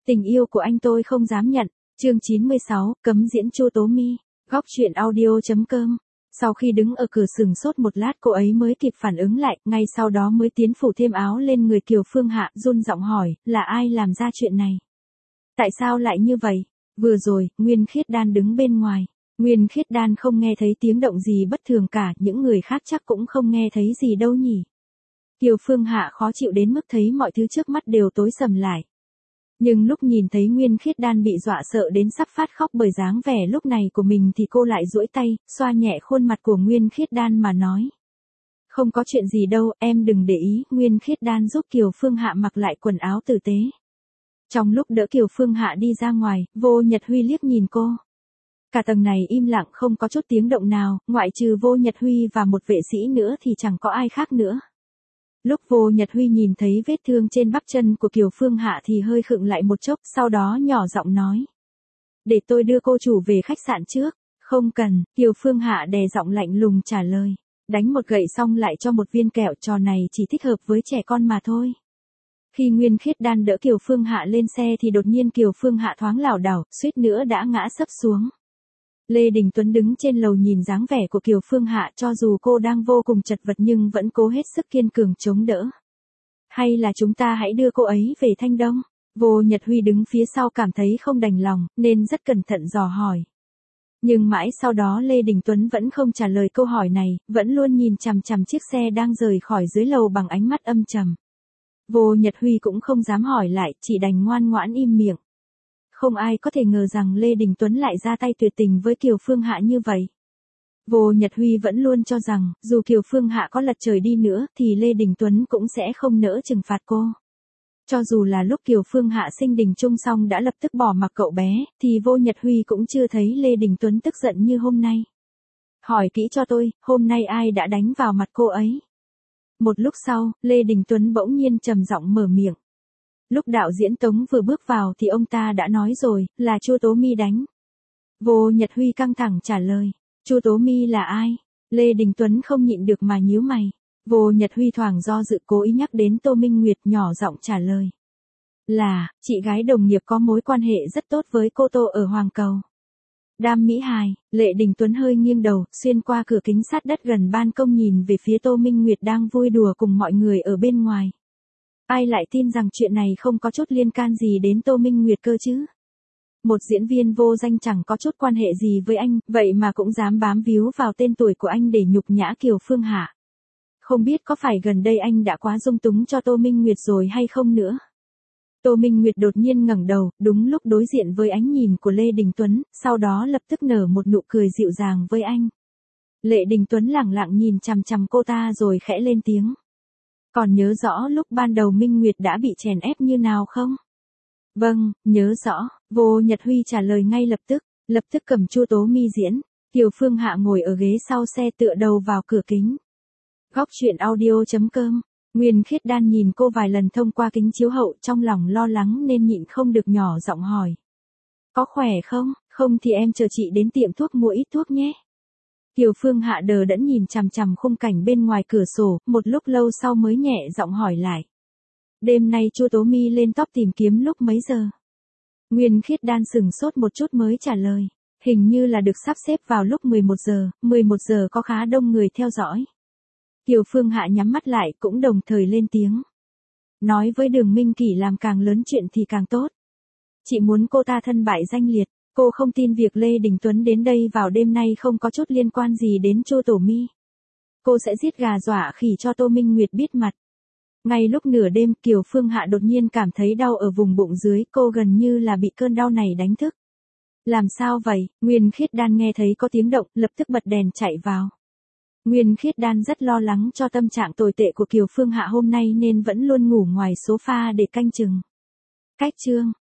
Tình yêu của anh tôi không dám nhận. Chương 96, cấm diễn Chu Tố My. Góc truyện audio.com. Sau khi đứng ở cửa sừng sốt một lát cô ấy mới kịp phản ứng lại, ngay sau đó mới tiến phủ thêm áo lên người Kiều Phương Hạ, run giọng hỏi, là ai làm ra chuyện này? Tại sao lại như vậy? Vừa rồi, Nguyên Khiết Đan đứng bên ngoài. Nguyên Khiết Đan không nghe thấy tiếng động gì bất thường cả, những người khác chắc cũng không nghe thấy gì đâu nhỉ. Kiều Phương Hạ khó chịu đến mức thấy mọi thứ trước mắt đều tối sầm lại. Nhưng lúc nhìn thấy Nguyên Khiết Đan bị dọa sợ đến sắp phát khóc bởi dáng vẻ lúc này của mình thì cô lại duỗi tay, xoa nhẹ khuôn mặt của Nguyên Khiết Đan mà nói. Không có chuyện gì đâu, em đừng để ý. Nguyên Khiết Đan giúp Kiều Phương Hạ mặc lại quần áo tử tế. Trong lúc đỡ Kiều Phương Hạ đi ra ngoài, Vô Nhật Huy liếc nhìn cô. Cả tầng này im lặng không có chút tiếng động nào, ngoại trừ Vô Nhật Huy và một vệ sĩ nữa thì chẳng có ai khác nữa. Lúc Vô Nhật Huy nhìn thấy vết thương trên bắp chân của Kiều Phương Hạ thì hơi khựng lại một chốc, sau đó nhỏ giọng nói. Để tôi đưa cô chủ về khách sạn trước. Không cần, Kiều Phương Hạ đè giọng lạnh lùng trả lời. Đánh một gậy xong lại cho một viên kẹo, trò này chỉ thích hợp với trẻ con mà thôi. Khi Nguyên Khiết Đan đỡ Kiều Phương Hạ lên xe thì đột nhiên Kiều Phương Hạ thoáng lảo đảo, suýt nữa đã ngã sấp xuống. Lê Đình Tuấn đứng trên lầu nhìn dáng vẻ của Kiều Phương Hạ, cho dù cô đang vô cùng chật vật nhưng vẫn cố hết sức kiên cường chống đỡ. Hay là chúng ta hãy đưa cô ấy về Thanh Đông? Vô Nhật Huy đứng phía sau cảm thấy không đành lòng, nên rất cẩn thận dò hỏi. Nhưng mãi sau đó Lê Đình Tuấn vẫn không trả lời câu hỏi này, vẫn luôn nhìn chằm chằm chiếc xe đang rời khỏi dưới lầu bằng ánh mắt âm trầm. Vô Nhật Huy cũng không dám hỏi lại, chỉ đành ngoan ngoãn im miệng. Không ai có thể ngờ rằng Lê Đình Tuấn lại ra tay tuyệt tình với Kiều Phương Hạ như vậy. Vô Nhật Huy vẫn luôn cho rằng, dù Kiều Phương Hạ có lật trời đi nữa, thì Lê Đình Tuấn cũng sẽ không nỡ trừng phạt cô. Cho dù là lúc Kiều Phương Hạ sinh Đình Trung xong đã lập tức bỏ mặc cậu bé, thì Vô Nhật Huy cũng chưa thấy Lê Đình Tuấn tức giận như hôm nay. Hỏi kỹ cho tôi, hôm nay ai đã đánh vào mặt cô ấy? Một lúc sau, Lê Đình Tuấn bỗng nhiên trầm giọng mở miệng. Lúc đạo diễn Tống vừa bước vào thì ông ta đã nói rồi, là Chu Tố My đánh. Vô Nhật Huy căng thẳng trả lời. Chu Tố My là ai? Lê Đình Tuấn không nhịn được mà nhíu mày. Vô Nhật Huy thoảng do dự cố ý nhắc đến Tô Minh Nguyệt, nhỏ giọng trả lời. Là, chị gái đồng nghiệp có mối quan hệ rất tốt với cô Tô ở Hoàng Cầu. Đam mỹ hài. Lê Đình Tuấn hơi nghiêng đầu, xuyên qua cửa kính sát đất gần ban công nhìn về phía Tô Minh Nguyệt đang vui đùa cùng mọi người ở bên ngoài. Ai lại tin rằng chuyện này không có chút liên can gì đến Tô Minh Nguyệt cơ chứ? Một diễn viên vô danh chẳng có chút quan hệ gì với anh, vậy mà cũng dám bám víu vào tên tuổi của anh để nhục nhã Kiều Phương Hạ. Không biết có phải gần đây anh đã quá dung túng cho Tô Minh Nguyệt rồi hay không nữa? Tô Minh Nguyệt đột nhiên ngẩng đầu, đúng lúc đối diện với ánh nhìn của Lê Đình Tuấn, sau đó lập tức nở một nụ cười dịu dàng với anh. Lê Đình Tuấn lẳng lặng nhìn chằm chằm cô ta rồi khẽ lên tiếng. Còn nhớ rõ lúc ban đầu Minh Nguyệt đã bị chèn ép như nào không? Vâng, nhớ rõ. Vô Nhật Huy trả lời ngay lập tức cầm Chu Tố My diễn. Kiều Phương Hạ ngồi ở ghế sau xe tựa đầu vào cửa kính. Góc truyện audio.com. Nguyên Khiết Đan nhìn cô vài lần thông qua kính chiếu hậu, trong lòng lo lắng nên nhịn không được nhỏ giọng hỏi. Có khỏe không? Không thì em chờ chị đến tiệm thuốc mua ít thuốc nhé. Kiều Phương Hạ đờ đẫn nhìn chằm chằm khung cảnh bên ngoài cửa sổ, một lúc lâu sau mới nhẹ giọng hỏi lại. Đêm nay Chu Tố My lên top tìm kiếm lúc mấy giờ? Nguyên Khiết Đan sừng sốt một chút mới trả lời. Hình như là được sắp xếp vào lúc 11 giờ có khá đông người theo dõi. Kiều Phương Hạ nhắm mắt lại cũng đồng thời lên tiếng. Nói với Đường Minh Kỷ làm càng lớn chuyện thì càng tốt. Chị muốn cô ta thân bại danh liệt. Cô không tin việc Lê Đình Tuấn đến đây vào đêm nay không có chút liên quan gì đến Chu Tố My. Cô sẽ giết gà dọa khỉ cho Tô Minh Nguyệt biết mặt. Ngay lúc nửa đêm, Kiều Phương Hạ đột nhiên cảm thấy đau ở vùng bụng dưới, cô gần như là bị cơn đau này đánh thức. Làm sao vậy? Nguyên Khiết Đan nghe thấy có tiếng động, lập tức bật đèn chạy vào. Nguyên Khiết Đan rất lo lắng cho tâm trạng tồi tệ của Kiều Phương Hạ hôm nay nên vẫn luôn ngủ ngoài sofa để canh chừng. Cách chương